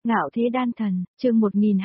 Ngạo thế đan thần, chương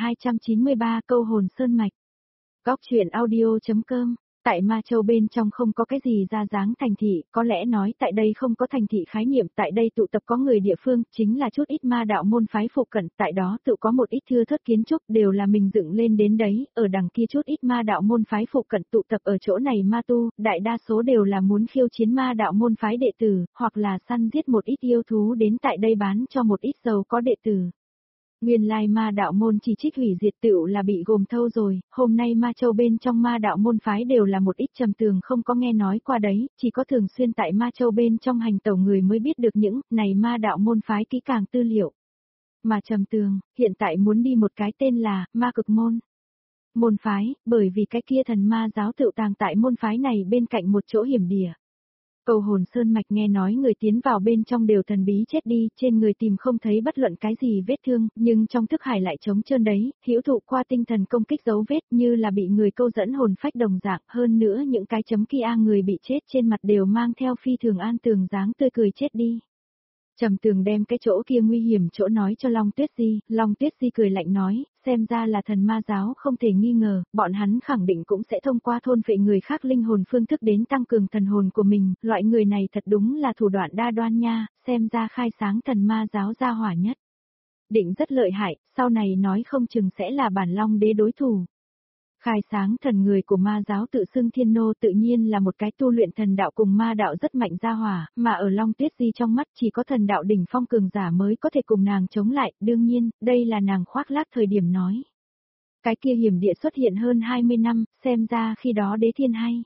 1293 câu hồn sơn mạch. Góc truyện audio.com. Tại Ma Châu bên trong không có cái gì ra dáng thành thị, có lẽ nói tại đây không có thành thị khái niệm, tại đây tụ tập có người địa phương, chính là chút ít ma đạo môn phái phụ cận, tại đó tự có một ít thưa thớt kiến trúc đều là mình dựng lên đến đấy, ở đằng kia chút ít ma đạo môn phái phụ cận tụ tập ở chỗ này ma tu, đại đa số đều là muốn khiêu chiến ma đạo môn phái đệ tử, hoặc là săn giết một ít yêu thú đến tại đây bán cho một ít giàu có đệ tử. Nguyên lai ma đạo môn chỉ trích hủy diệt tựu là bị gồm thâu rồi, hôm nay Ma Châu bên trong ma đạo môn phái đều là một ít trầm tường không có nghe nói qua đấy, chỉ có thường xuyên tại Ma Châu bên trong hành tẩu người mới biết được những này ma đạo môn phái kỹ càng tư liệu. Mà trầm tường, hiện tại muốn đi một cái tên là Ma Cực Môn. Môn phái, bởi vì cái kia thần ma giáo tựu tàng tại môn phái này bên cạnh một chỗ hiểm địa. Câu hồn sơn mạch nghe nói người tiến vào bên trong đều thần bí chết đi, trên người tìm không thấy bất luận cái gì vết thương, nhưng trong thức hải lại trống trơn đấy, hữu thụ qua tinh thần công kích dấu vết như là bị người câu dẫn hồn phách đồng dạng, hơn nữa những cái chấm kia người bị chết trên mặt đều mang theo phi thường an tường dáng tươi cười chết đi. Trầm Tường đem cái chỗ kia nguy hiểm chỗ nói cho Long Tuyết Di, Long Tuyết Di cười lạnh nói, xem ra là thần ma giáo không thể nghi ngờ, bọn hắn khẳng định cũng sẽ thông qua thôn phệ người khác linh hồn phương thức đến tăng cường thần hồn của mình, loại người này thật đúng là thủ đoạn đa đoan nha, xem ra khai sáng thần ma giáo ra hỏa nhất. Định rất lợi hại, sau này nói không chừng sẽ là bản Long đế đối thủ. Khai sáng thần người của ma giáo tự xưng Thiên Nô tự nhiên là một cái tu luyện thần đạo cùng ma đạo rất mạnh gia hỏa, mà ở Long Tuyết Di trong mắt chỉ có thần đạo đỉnh phong cường giả mới có thể cùng nàng chống lại, đương nhiên, đây là nàng khoác lác thời điểm nói. Cái kia hiểm địa xuất hiện hơn 20 năm, xem ra khi đó đế thiên hay.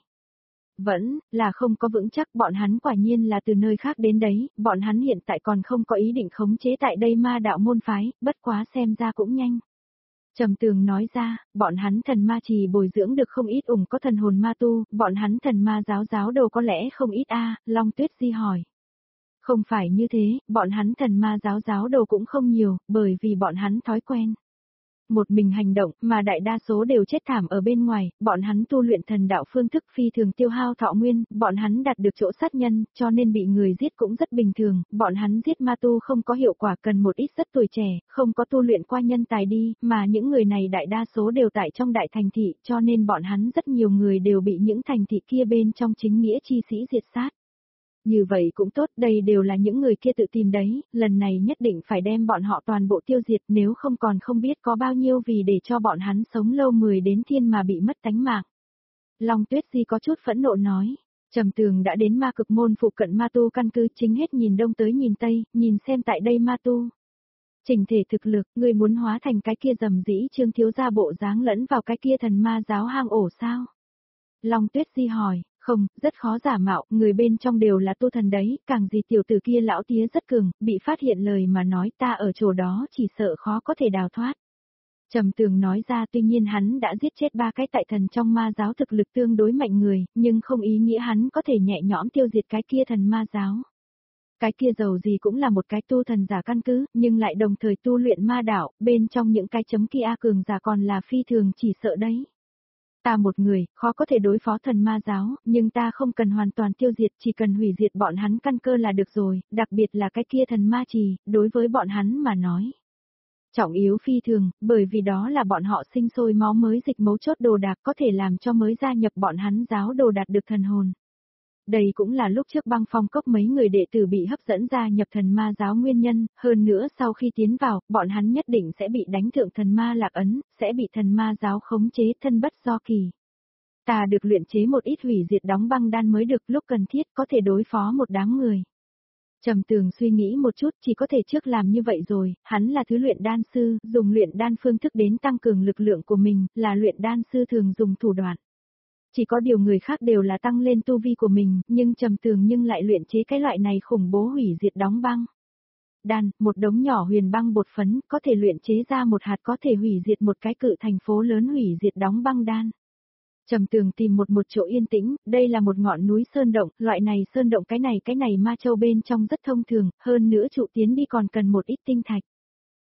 Vẫn là không có vững chắc, bọn hắn quả nhiên là từ nơi khác đến đấy, bọn hắn hiện tại còn không có ý định khống chế tại đây ma đạo môn phái, bất quá xem ra cũng nhanh. Trầm Tường nói ra, bọn hắn thần ma trì bồi dưỡng được không ít có thần hồn ma tu, bọn hắn thần ma giáo đầu có lẽ không ít Long Tuyết Di hỏi. Không phải như thế, bọn hắn thần ma giáo đầu cũng không nhiều, bởi vì bọn hắn thói quen. Một mình hành động, mà đại đa số đều chết thảm ở bên ngoài, bọn hắn tu luyện thần đạo phương thức phi thường tiêu hao thọ nguyên, bọn hắn đạt được chỗ sát nhân, cho nên bị người giết cũng rất bình thường, bọn hắn giết ma tu không có hiệu quả cần một ít rất tuổi trẻ, không có tu luyện qua nhân tài đi, mà những người này đại đa số đều tại trong đại thành thị, cho nên bọn hắn rất nhiều người đều bị những thành thị kia bên trong chính nghĩa chi sĩ diệt sát. Như vậy cũng tốt, đây đều là những người kia tự tìm đấy, lần này nhất định phải đem bọn họ toàn bộ tiêu diệt nếu không còn không biết có bao nhiêu vì để cho bọn hắn sống lâu 10 đến thiên mà bị mất tánh mạng. Long Tuyết Di có chút phẫn nộ nói, Trầm Tường đã đến Ma Cực Môn phụ cận ma tu căn cứ chính hết nhìn đông tới nhìn tây, nhìn xem tại đây ma tu. Trình thể thực lực, người muốn hóa thành cái kia rầm rĩ Trương thiếu gia bộ dáng lẫn vào cái kia thần ma giáo hang ổ sao? Long Tuyết Di hỏi. Không, rất khó giả mạo, người bên trong đều là tu thần đấy, càng gì tiểu tử kia lão tía rất cường, bị phát hiện lời mà nói ta ở chỗ đó chỉ sợ khó có thể đào thoát. Trầm Tường nói ra tuy nhiên hắn đã giết chết 3 cái tại thần trong ma giáo thực lực tương đối mạnh người, nhưng không ý nghĩa hắn có thể nhẹ nhõm tiêu diệt cái kia thần ma giáo. Cái kia dầu gì cũng là một cái tu thần giả căn cứ, nhưng lại đồng thời tu luyện ma đạo, bên trong những cái chấm kia cường giả còn là phi thường chỉ sợ đấy. Ta một người, khó có thể đối phó thần ma giáo, nhưng ta không cần hoàn toàn tiêu diệt, chỉ cần hủy diệt bọn hắn căn cơ là được rồi, đặc biệt là cái kia thần ma trì, đối với bọn hắn mà nói. Trọng yếu phi thường, bởi vì đó là bọn họ sinh sôi máu mới dịch mấu chốt đồ đạc có thể làm cho mới gia nhập bọn hắn giáo đồ đạt được thần hồn. Đây cũng là lúc trước Băng Phong Cốc mấy người đệ tử bị hấp dẫn ra nhập thần ma giáo nguyên nhân, hơn nữa sau khi tiến vào, bọn hắn nhất định sẽ bị đánh thượng thần ma lạc ấn, sẽ bị thần ma giáo khống chế thân bất do kỳ. Ta được luyện chế một ít hủy diệt đóng băng đan mới được lúc cần thiết có thể đối phó một đám người. Trầm Tường suy nghĩ một chút chỉ có thể trước làm như vậy rồi, hắn là thứ luyện đan sư, dùng luyện đan phương thức đến tăng cường lực lượng của mình, là luyện đan sư thường dùng thủ đoạn. Chỉ có điều người khác đều là tăng lên tu vi của mình, nhưng Trầm Tường nhưng lại luyện chế cái loại này khủng bố hủy diệt đóng băng. Đan, một đống nhỏ huyền băng bột phấn, có thể luyện chế ra một hạt có thể hủy diệt một cái cự thành phố lớn hủy diệt đóng băng đan. Trầm Tường tìm một chỗ yên tĩnh, đây là một ngọn núi sơn động, loại này sơn động cái này Ma Châu bên trong rất thông thường, hơn nữa trụ tiến đi còn cần một ít tinh thạch.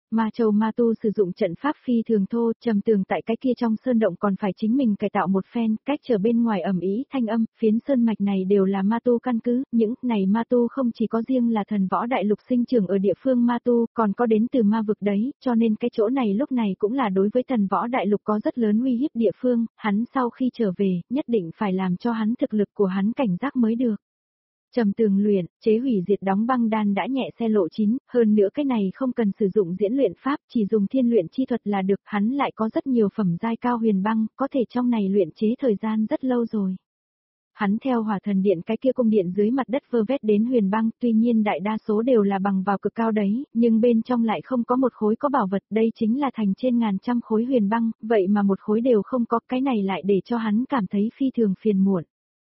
Ma Châu Ma Tu sử dụng trận pháp phi thường thô, Trầm Tường tại cái kia trong sơn động còn phải chính mình cải tạo một phen, cách trở bên ngoài ầm ĩ thanh âm, phiến sơn mạch này đều là Ma Tu căn cứ, những này Ma Tu không chỉ có riêng là thần võ đại lục sinh trưởng ở địa phương Ma Tu, còn có đến từ ma vực đấy, cho nên cái chỗ này lúc này cũng là đối với thần võ đại lục có rất lớn uy hiếp địa phương, hắn sau khi trở về, nhất định phải làm cho hắn thực lực của hắn cảnh giác mới được. Trầm Tường luyện, chế hủy diệt đóng băng đan đã nhẹ xe lộ 9, hơn nữa cái này không cần sử dụng diễn luyện pháp, chỉ dùng thiên luyện chi thuật là được, hắn lại có rất nhiều phẩm giai cao huyền băng, có thể trong này luyện chế thời gian rất lâu rồi. Hắn theo hỏa thần điện cái kia cung điện dưới mặt đất vơ vét đến huyền băng, tuy nhiên đại đa số đều là bằng vào cực cao đấy, nhưng bên trong lại không có một khối có bảo vật, đây chính là thành trên ngàn trăm khối huyền băng, vậy mà một khối đều không có, cái này lại để cho hắn cảm thấy phi thường phiền muộn.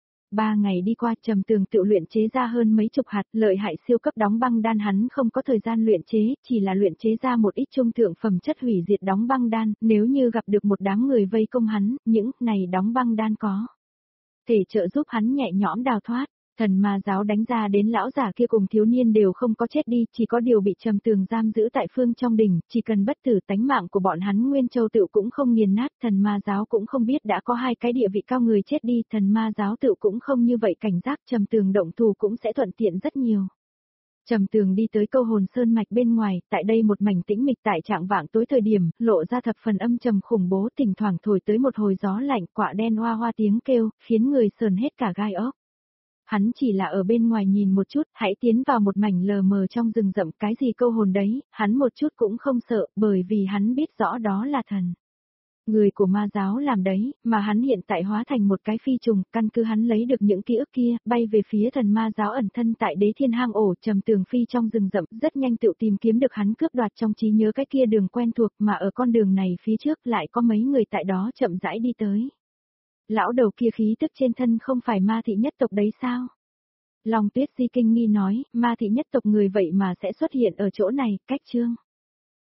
3 ngày đi qua, Trầm Tường tự luyện chế ra hơn mấy chục hạt, lợi hại siêu cấp đóng băng đan hắn không có thời gian luyện chế, chỉ là luyện chế ra một ít trung thượng phẩm chất hủy diệt đóng băng đan, nếu như gặp được một đám người vây công hắn, những này đóng băng đan có thể trợ giúp hắn nhẹ nhõm đào thoát. Thần ma giáo đánh ra đến lão giả kia cùng thiếu niên đều không có chết đi, chỉ có điều bị Trầm Tường giam giữ tại phương trong đỉnh, chỉ cần bất tử tánh mạng của bọn hắn Nguyên Châu tự cũng không nghiền nát, thần ma giáo cũng không biết đã có 2 cái địa vị cao người chết đi, thần ma giáo tự cũng không như vậy cảnh giác, Trầm Tường động thủ cũng sẽ thuận tiện rất nhiều. Trầm Tường đi tới Câu Hồn Sơn mạch bên ngoài, tại đây một mảnh tĩnh mịch tại trạng vạng tối thời điểm, lộ ra thập phần âm trầm khủng bố, thỉnh thoảng thổi tới một hồi gió lạnh, quạ đen hoa hoa tiếng kêu, khiến người sờn hết cả gai ốc. Hắn chỉ là ở bên ngoài nhìn một chút, hãy tiến vào một mảnh lờ mờ trong rừng rậm, cái gì câu hồn đấy, hắn một chút cũng không sợ, bởi vì hắn biết rõ đó là thần. Người của ma giáo làm đấy, mà hắn hiện tại hóa thành một cái phi trùng, căn cứ hắn lấy được những ký ức kia, bay về phía thần ma giáo ẩn thân tại Đế Thiên hang ổ, Trầm Tường phi trong rừng rậm, rất nhanh tự tìm kiếm được hắn cướp đoạt trong trí nhớ cái kia đường quen thuộc, mà ở con đường này phía trước lại có mấy người tại đó chậm rãi đi tới. Lão đầu kia khí tức trên thân không phải ma thị nhất tộc đấy sao? Long Tuyết Di kinh nghi nói, ma thị nhất tộc người vậy mà sẽ xuất hiện ở chỗ này, cách chương.